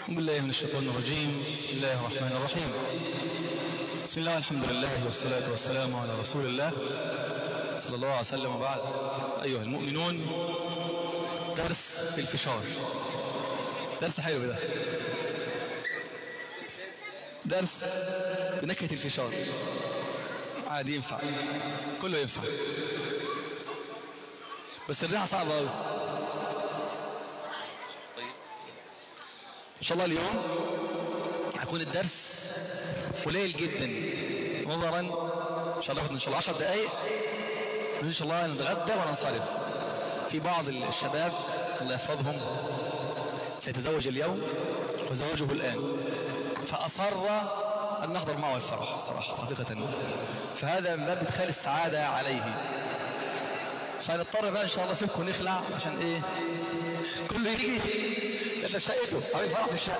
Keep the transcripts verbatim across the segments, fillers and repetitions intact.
بالله من الشيطان الرجيم. بسم الله الرحمن الرحيم. بسم الله والحمد لله والصلاة والسلام على رسول الله صلى الله عليه وسلم. وبعد، أيها المؤمنون، درس في الفشار. درس حلو ده، درس بنكهة الفشار. عادي، ينفع، كله ينفع، بس الريحة صعبة أوي. إن شاء الله اليوم هيكون الدرس قليل جدا نظرا إن شاء الله إن شاء الله عشر دقايق. إن شاء الله نتغدى وننصرف. في بعض الشباب الله يحفظهم سيتزوج اليوم وزواجه الآن، فأصر أن نحضر معه الفرح صراحة حقيقة، فهذا من باب إدخال السعادة عليه. فنضطر بقى إن شاء الله سيبكم نخلع عشان إيه كله يجي إلا شقته أو يفرح في الشقة.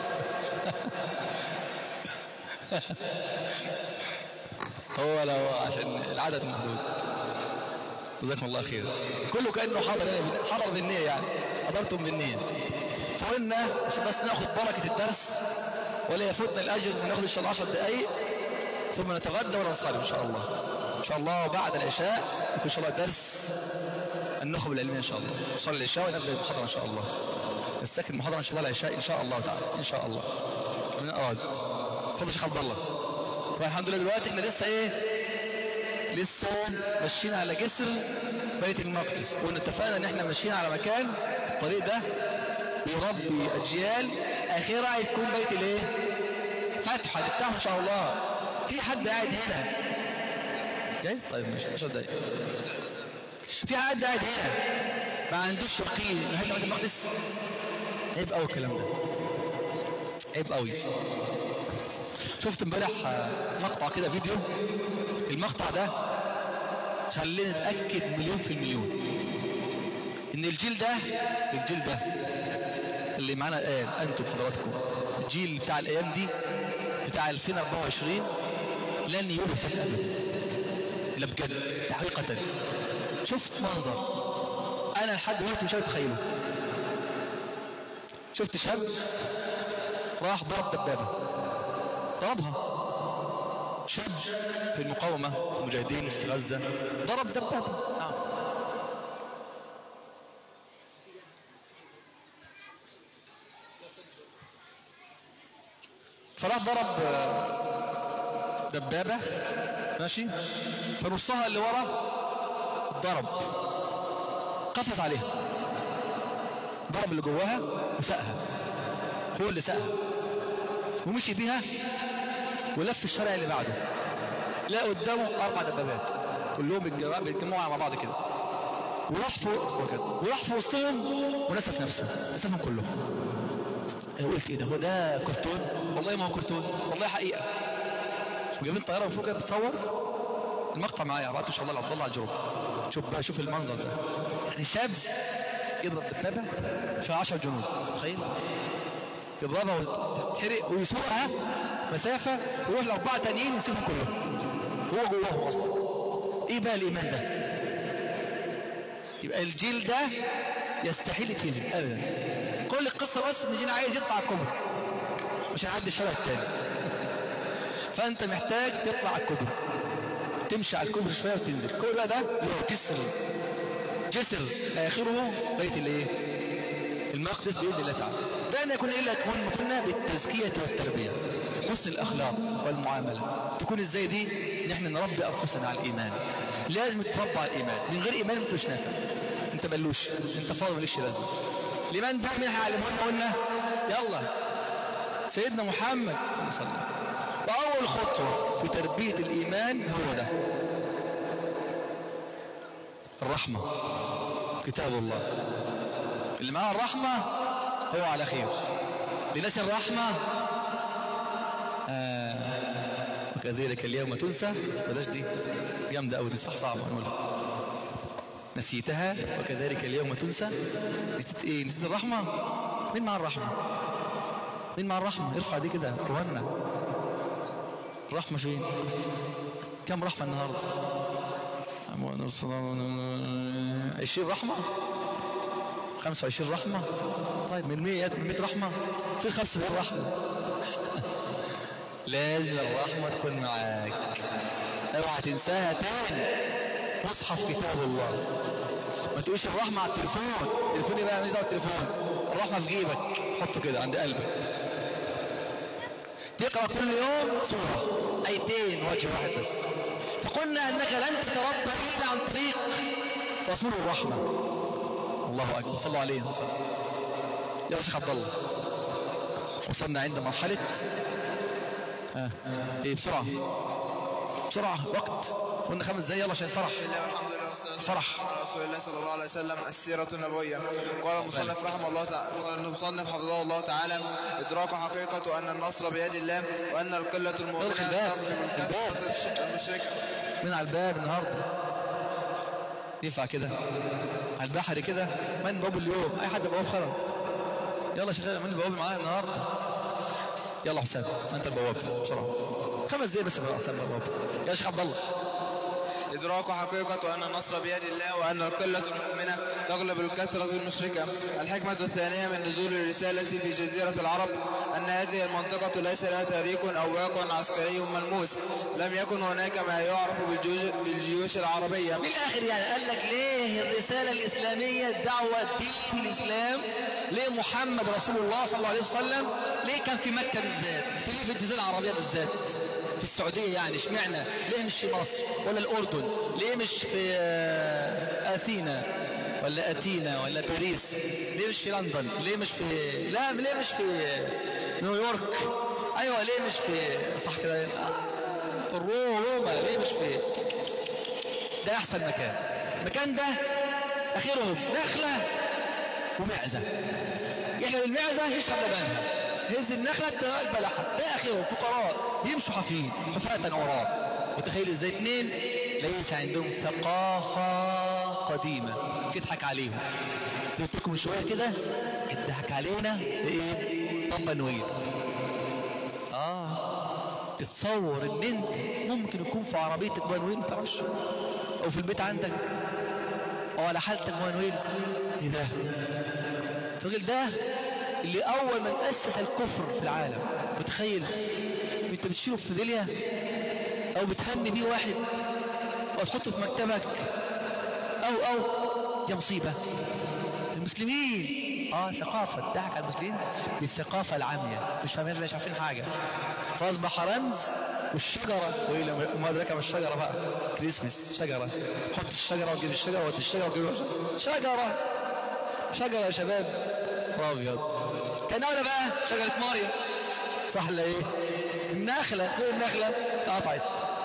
هو لو عشان العدد محدود. جزاكم الله خير. كله كأنه حضر حضر بالنية، يعني حضرتم بالنية. فقلنا عشان بس ناخذ بركة الدرس ولا يفوتنا الأجر، ناخذ إن شاء الله عشر دقايق ثم نتغدى وننصرف إن شاء الله. إن شاء الله بعد العشاء يكون إن شاء الله درس النخب العلمية إن شاء الله. نصلي العشاء ونبدأ المحاضرة إن شاء الله. نستكمل المحاضرة إن شاء الله العشاء إن شاء الله تعالى إن شاء الله. من أراد تفضل شيخ عبد الله. والحمد لله دلوقتي إحنا لسه إيه لسه ماشيين على جسر بيت المقدس، وإن اتفقنا إن إحنا ماشيين على مكان الطريق ده يربي أجيال آخرة هيكون بيت الإيه فتح، هنفتحه إن شاء الله. في حد قاعد هنا جايز؟ طيب ماشي عشر دقايق. في حد قاعد هنا ما عندوش يقين إن هيفتح بيت المقدس؟ عيب قوي الكلام ده، عيب قوي. شفت امبارح مقطع كده فيديو، المقطع ده خلينا نتأكد مليون في المليون ان الجيل ده الجيل ده اللي معانا الآن انتم حضراتكم، الجيل بتاع الايام دي بتاع ألفين وأربعة وعشرين لن يحسن ابدا. لا بجد حقيقة. شفت منظر انا لحد دلوقتي مش هتخيله. شفت شاب راح ضرب دبابة، ضربها. شاب في المقاومة المجاهدين في غزة ضرب دبابة. نعم. فراح ضرب دبابة ماشي، فنصها اللي ورا ضرب، قفز عليها، ضرب اللي جواها وسقها، هو اللي سقها ومشي بيها ولف الشارع اللي بعده، لا قدامه اربع دبابات كلهم بيتجمعوا مع بعض كده، وراح فوق كده وراح في وسطهم ونسف نفسه، نسفهم كلهم. انا قلت ايه ده؟ هو ده كرتون؟ والله ما هو كرتون، والله حقيقه. جايبين طياره من فوق كده بتصور المقطع معايا، بعته ان شاء الله لعبد الله على الجروب. شوف بقى، شوف المنظر ده. يعني شاب يضرب دبابه في عشر جنود، تخيل، يضربها وتتحرق ويسوقها مسافة ويروح لأربعة تانيين يسيبهم كلهم، هو جواهم أصلا. إيه بقى الإيمان ده؟ يبقى الجيل ده يستحيل يتهزم أبدا. كل القصة بس إن جيل عايز يطلع الكبر مش هيعدي الشارع التاني. فأنت محتاج تطلع على الكبر، تمشي على الكبر شوية وتنزل. الكبر بقى ده اللي هو جسر، جسر آخره بيت الإيه؟ المقدس بإذن الله تعالى. ده أن يكون إلا يكون كنا بالتزكية والتربية، حسن الأخلاق والمعاملة. تكون إزاي دي؟ نحن نربي أنفسنا على الإيمان. لازم تتربى على الإيمان. من غير إيمان أنت مش نافع، أنت بلوش، أنت فاضي مالكش لازمة. الإيمان ده مين هيعلمه لنا؟ قلنا يلا سيدنا محمد صلى الله عليه وسلم. وأول خطوة في تربية الإيمان هو ده، الرحمة. كتاب الله اللي معاه الرحمة هو على خير. لناس الرحمة آه. وكذلك اليوم تنسى. بلاش دي جامدة أوي، دي صح صعبة نقولها. نسيتها وكذلك اليوم تنسى. نسيت إيه؟ نسيت الرحمة. مين مع الرحمة؟ مين مع الرحمة؟ ارفع دي كده أخوانا. الرحمة فين؟ كم رحمة النهاردة؟ عشرين رحمة. خمسة وعشرين رحمة. طيب من مية من مية رحمة في خمسة وعشرين رحمة. لازم الرحمة تكون معاك، اوعى تنساها تاني. مصحف كتاب الله، ما تقولش الرحمة على التليفون. تليفوني بقى ماليش دعوة بالتليفون، الرحمة في جيبك حطه كده عند قلبك. تقرأ كل يوم سورة ايتين وجه واحد بس. فقلنا انك لن تتربى الا عن طريق رسول الرحمة. الله اكبر، صلوا عليه وسلم. يا شيخ عبد الله وصلنا عند مرحلة ها ايه بسرعة بسرعة وقت، قلنا خمس دقايق يلا عشان الفرح. الحمد لله والصلاة فرح على رسول الله صلى الله عليه وسلم. السيرة النبوية. قال المصنف رحمه الله تعالى، قال المصنف حفظه الله تعالى: إدراك حقيقة أن النصر بيد الله، وأن القلة المؤمنة تغلب الكثرة المشركة. من على الباب النهارده ينفع كده على البحر كده؟ من باب اليوم؟ اي حد بواب خرج. يلا شغال من البواب معايا النهارده. يلا حسام انت البواب بسرعه، خمس دقايق بس يا حسام البواب. يا شيخ عبد الله: إدراك حقيقة أن النصر بيد الله، وأن القلة المؤمنة تغلب الكثرة المشركة. الحكمة الثانية من نزول الرسالة في جزيرة العرب أن هذه المنطقة ليس لها تاريخ أو واقع عسكري ملموس. لم يكن هناك ما يعرف بالجيوش العربية. بالآخر يعني قال لك ليه الرسالة الإسلامية، الدعوة، الدين، الإسلام، ليه محمد رسول الله صلى الله عليه وسلم ليه كان في مكة بالذات، في ليه في الجزيرة العربية بالذات، في السعودية يعني اشمعنى؟ ليه مش في مصر ولا الأردن؟ ليه مش في أثينا ولا أتينا ولا باريس؟ ليه مش في لندن؟ ليه مش في لا ليه مش في نيويورك؟ أيوة ليه مش في صح كده روما؟ ليه مش في ده أحسن مكان؟ المكان ده آخرهم نخلة ومعزة، يحلب المعزة يشرب لبنها، هز النخلة تراك بلحة، ده آخرهم فقراء يمشوا حفين حفاة وراه. وتخيل ازاي اتنين ليس عندهم ثقافة قديمة تضحك عليهم. زي قلت لكم من شوية كده اتضحك علينا بايه؟ طب نويل. اه تتصور ان انت ممكن يكون في عربيتك بنويل ما تعرفش، او في البيت عندك، او على حالتك بنويل. ايه ده؟ الراجل ده اللي اول من اسس الكفر في العالم، متخيل انت بتشيله في فيديليا او بتهني بيه واحد او تحطه في مكتبك او او يا مصيبة. المسلمين اه ثقافة ضحك على المسلمين بالثقافة العامية، مش فاهمين مش عارفين حاجة، فاصبح رمز. والشجرة وما أدراك ما الشجرة بقى، كريسمس شجرة، حط الشجرة وجيب الشجرة ودي الشجرة وجيب شجرة شجرة يا شباب ابيض. كان اولى بقى شجرة مريم صح ولا ايه؟ النخلة فين النخلة؟ قطعت.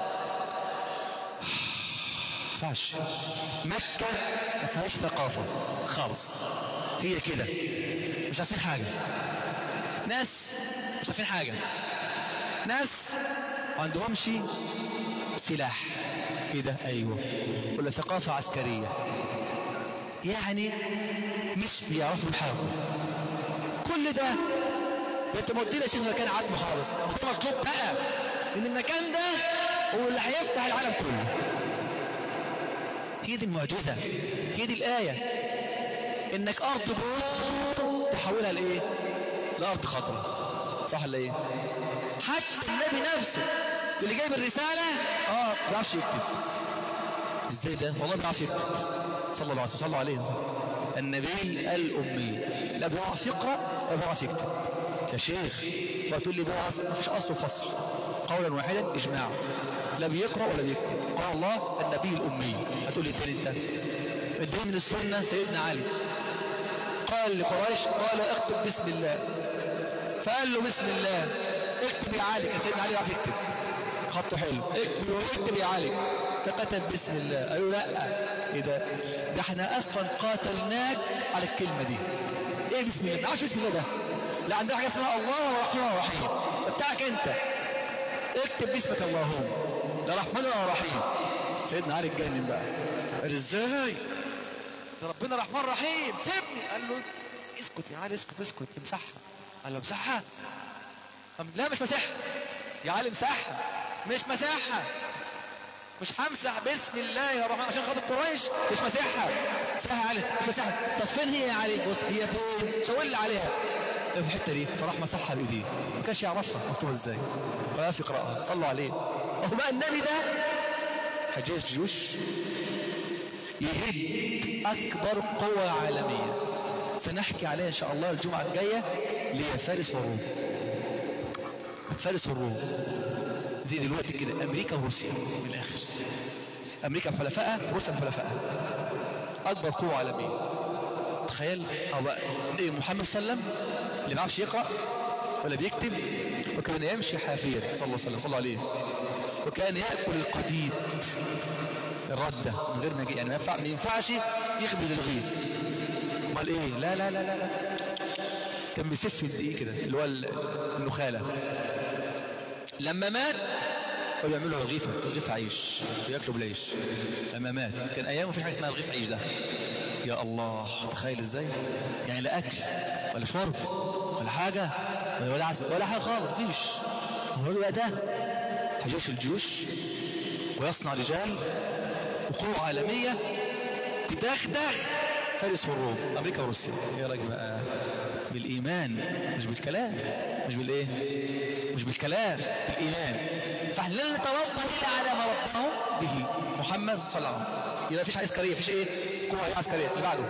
فاش مكة ما فيهاش ثقافة خالص، هي كده مش عارفين حاجة، ناس مش عارفين حاجة، ناس ما عندهمش سلاح كده ايوه ولا ثقافة عسكرية، يعني مش بيعرفوا يحاربوا. كل ده ده انت مودينا شيخ مكان عتمه خالص. ده مطلوب بقى ان المكان ده هو اللي هيفتح العالم كله. هي دي المعجزة، هي دي الآية، انك ارض بور تحولها لايه؟ لارض خضراء صح ولا ايه؟ حتى النبي نفسه اللي جايب الرسالة اه ما بيعرفش يكتب. ازاي ده؟ والله ما بيعرف يكتب صلى الله عليه وسلم. صلى عليه النبي الأمي، لا بيعرف يقرأ ولا بيعرف يكتب. يا شيخ وتقول لي بقى ما فيش أصل وفصل، قولا واحدا إجماع، لا بيقرأ ولا بيكتب. قال الله النبي الأمي. هتقول لي الدليل ده؟ الدليل من السنة سيدنا علي قال لقريش قال اكتب بسم الله، فقال له بسم الله اكتب يا علي. كان سيدنا علي يعرف يكتب خطه حلو، اكتب اكتب يا علي، فكتب بسم الله. قالوا لا ايه ده؟ ده احنا اصلا قاتلناك على الكلمه دي. ايه بسم الله؟ ما عادش بسم الله ده، لا عندنا حاجه اسمها الله الرحمن الرحيم بتاعك انت، اكتب باسمك اللهم لا رحمن ولا رحيم. سيدنا علي اتجنن بقى، قال ازاي ده ربنا رحمن رحيم سيبني. قال له اسكت يا علي اسكت اسكت امسحها. قال له امسحها؟ لا مش مسحها يا علي، امسحها مش مسحها. مش همسح بسم الله الرحمن عشان خاطر قريش، مش مسيحها مسيحها علي مش مسيحها. طب فين هي يا علي؟ بص هي فين؟ شاور لي عليها في الحته دي. فراح مسحها بايديه، ما كانش يعرفها مكتوبه ازاي، قال في قراءه صلوا عليه. اهو بقى النبي ده حجاج جيوش يهد اكبر قوة عالمية سنحكي عليها ان شاء الله الجمعة الجاية، اللي هي فارس والروم. فارس والروم زي دلوقتي كده امريكا وروسيا من الاخر، امريكا بحلفائها روسيا بحلفائها، اكبر قوة عالمية. تخيل او بقى النبي محمد صلى الله عليه وسلم اللي ما عرفش يقرأ ولا بيكتب، وكان يمشي حافيا صلى الله عليه وسلم صلى عليه، وكان يأكل القديد الردة من غير ما يجي، يعني ما ينفع ما ينفعش يخبز الرغيف. امال ايه؟ لا لا لا لا لا كان بيسف الدقيق كده اللي هو النخالة. لما مات كانوا يعملوا رغيفة رغيف عيش وياكلوا بالعيش. لما مات كان ايام مفيش حاجة اسمها رغيف عيش ده. يا الله تخيل ازاي، يعني لا اكل ولا شرب ولا حاجة ولا عسل ولا حاجة خالص مفيش. هو بقى ده حجاج الجيوش، ويصنع رجال وقوة عالمية تدغدغ فارس والروم امريكا وروسيا. يا راجل بقى بالايمان مش بالكلام، مش بالايه مش بالكلام، بالايمان. فاحنا لا نتربى الا على ما رباه به محمد صلى الله عليه وسلم. يبقى مفيش عسكريه، مفيش ايه قوة عسكريه. اللي بعده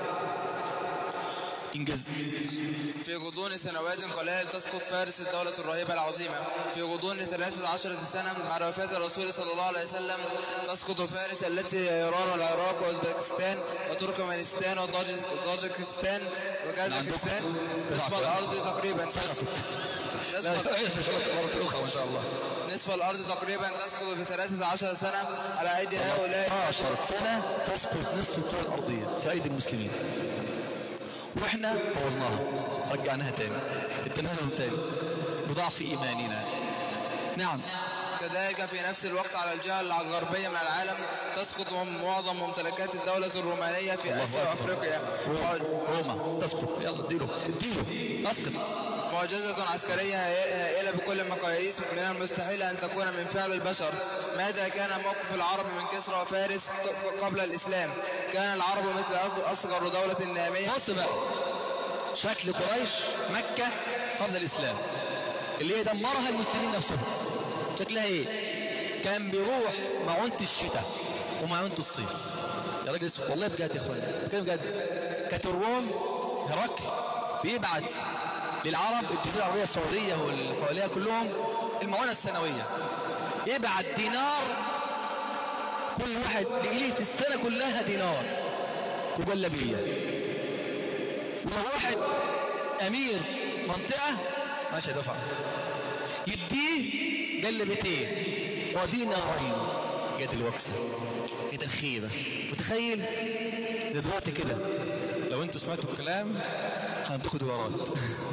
انجز. في غضون سنوات قليل تسقط فارس الدولة الرهيبة العظيمة. في غضون ثلاثة عشر سنة بعد وفاة الرسول صلى الله عليه وسلم تسقط فارس التي هي إيران والعراق وأوزبكستان وتركمانستان وطاجكستان وكازاخستان. نصف الأرض تقريبا نصف الأخرى ما شاء الله نصف الأرض تقريبا تسقط في ثلاثة عشر سنة على أيدي هؤلاء. ثلاثة عشر سنة تسقط نصف الكرة الأرضية في أيدي المسلمين، واحنا بوظناها رجعناها تاني اديناها لهم تاني بضعف ايماننا. نعم. كذلك في نفس الوقت على الجهة الغربية من العالم تسقط معظم ممتلكات الدولة الرومانية في آسيا وأفريقيا. روما تسقط، يلا اديله اديله اسقط. معجزة عسكرية هائلة بكل المقاييس، من المستحيل أن تكون من فعل البشر. ماذا كان موقف العرب من كسرى وفارس قبل الإسلام؟ كان العرب مثل أصغر دولة نامية. بص بقى شكل قريش مكة قبل الإسلام اللي هي دمرها المسلمين نفسهم، شكلها ايه؟ كان بيروح معونة الشتاء ومعونة الصيف. يا راجل والله بجد يا اخوان كان بجد. كانت الروم هرقل بيبعت للعرب الجزيرة العربية السعودية واللي حواليها كلهم المعونة السنوية، يبعت دينار كل واحد ليه في السنة كلها دينار وجلبية. ولو واحد أمير منطقة ماشي دفع يديه جلبتين ودينارين. جت الوكسة جت الخيبة. متخيل دلوقتي كده لو انتوا سمعتوا الكلام هندوكوا دولارات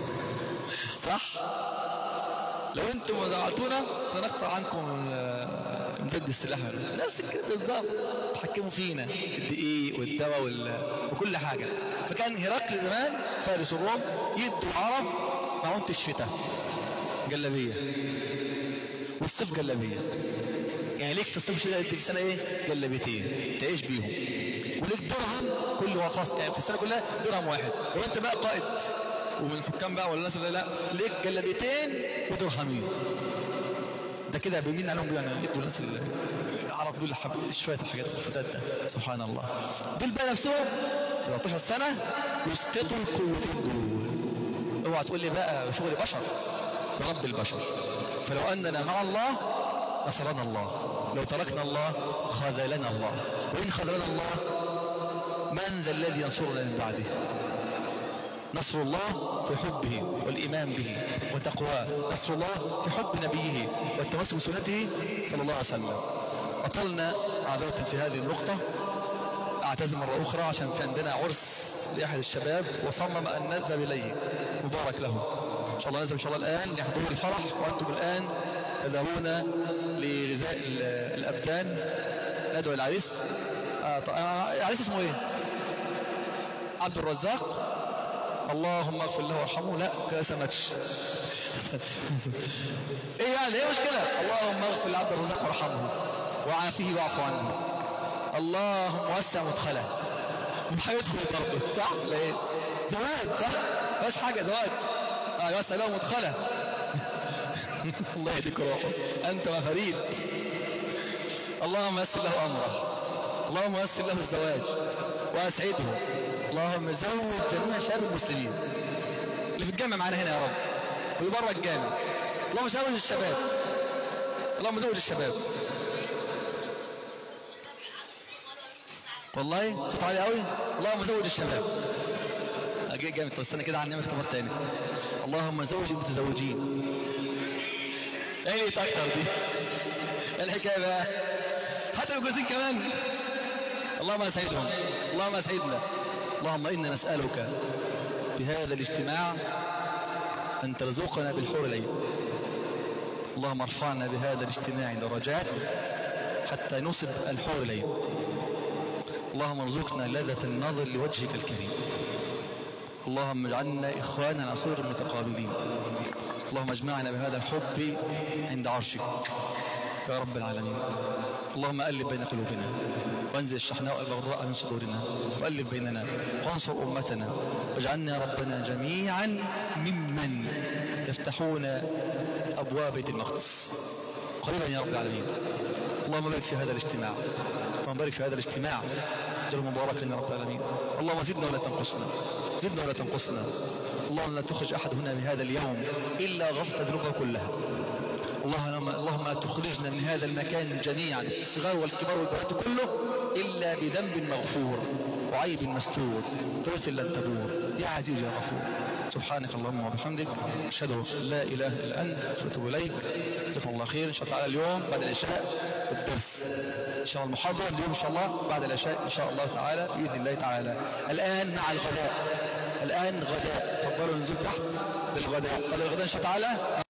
صح؟ لو انتم وضعتونا سنقطع عنكم امداد السلاح. نفس الكلام بالظبط، تحكموا فينا الدقيق والدواء وكل حاجة. فكان هرقل زمان فارس الروم يدوا العرب معونة الشتاء جلبية والصيف جلبية، يعني ليك في الصيف الشتاء في السنة ايه؟ جلبيتين تعيش بيهم، وليك درهم كل وفاص يعني في السنة كلها درهم واحد. وانت بقى قائد ومن الحكام بقى ولا الناس اللي لا ليك جلبيتين ودرهمين. ده كده بيمين عليهم يعني يدوا الناس العرب دول شويه الحاجات الفتات ده سبحان الله. دول بقى نفسهم ثلاثة عشر سنه يسقطوا القوتين دول. اوعى تقول لي بقى شغل بشر، رب البشر. فلو اننا مع الله نصرنا الله، لو تركنا الله خذلنا الله، وان خذلنا الله من ذا الذي ينصرنا من بعده؟ نصر الله في حبه والإيمان به وتقواه، نصر الله في حب نبيه والتمسك بسنته صلى الله عليه وسلم. أطلنا عادة في هذه النقطة، أعتذر مرة أخرى عشان في عندنا عرس لأحد الشباب وصمم أن نذهب إليه، مبارك له إن شاء الله. نذهب إن شاء الله الآن لحضور الفرح، وأنتم الآن تذهبون لغذاء الأبدان. ندعو العريس. العريس اسمه إيه؟ عبد الرزاق. اللهم اغفر له وارحمه. لا كده سمكش ايه يعني ايه مشكلة؟ اللهم اغفر لعبد الرزاق وارحمه وعافيه واعف عنه. اللهم وسع مدخله. مش هيدخل برضه صح ولا ايه؟ زواج صح؟ ما فيهاش حاجه زواج. اه وسع له مدخله. الله يهديك روحه انت ما فريد. اللهم يسر له امره. اللهم يسر له الزواج واسعده. اللهم زوج جميع شباب المسلمين اللي في الجامع معانا هنا يا رب واللي بره الجامع. اللهم زوج الشباب. اللهم زوج الشباب. والله صوت عالي قوي. اللهم زوج الشباب. اجي جامد. طب استنى كده هنعمل اختبار تاني. اللهم زوج المتزوجين. ايه اكتر دي الحكايه بقى. هات الجوزين كمان. اللهم اسعدهم. اللهم اسعدنا. اللهم انا نسالك بهذا الاجتماع ان ترزقنا بالحور العين. اللهم ارفعنا بهذا الاجتماع درجات حتى نصب الحور العين. اللهم ارزقنا لذة النظر لوجهك الكريم. اللهم اجعلنا اخوانا على سرر متقابلين. اللهم اجمعنا بهذا الحب عند عرشك يا رب العالمين. اللهم ألف بين قلوبنا وانزل الشحناء والبغضاء من صدورنا وألف بيننا وانصر أمتنا واجعلنا يا ربنا جميعا ممن يفتحون أبواب بيت المقدس قريبا يا رب العالمين. اللهم بارك في هذا الاجتماع. اللهم بارك في هذا الاجتماع اجعله مباركا يا رب العالمين. اللهم زدنا ولا تنقصنا. زدنا ولا تنقصنا. اللهم لا تخرج أحد هنا من هذا اليوم إلا غفرت ذنوبه كلها. اللهم اللهم لا تخرجنا من هذا المكان جميعا الصغار والكبار والبنات كله إلا بذنب مغفور وعيب مستور توث لن تبور يا عزيز يا غفور. سبحانك اللهم وبحمدك أشهد أن لا إله إلا أنت أتوب إليك. جزاكم الله خير. إن شاء الله تعالى اليوم بعد العشاء الدرس إن شاء الله المحاضرة اليوم إن شاء الله بعد العشاء إن شاء الله تعالى بإذن الله تعالى. الآن مع الغداء. الآن غداء. تفضلوا ننزل تحت للغداء. بعد الغداء إن شاء الله تعالى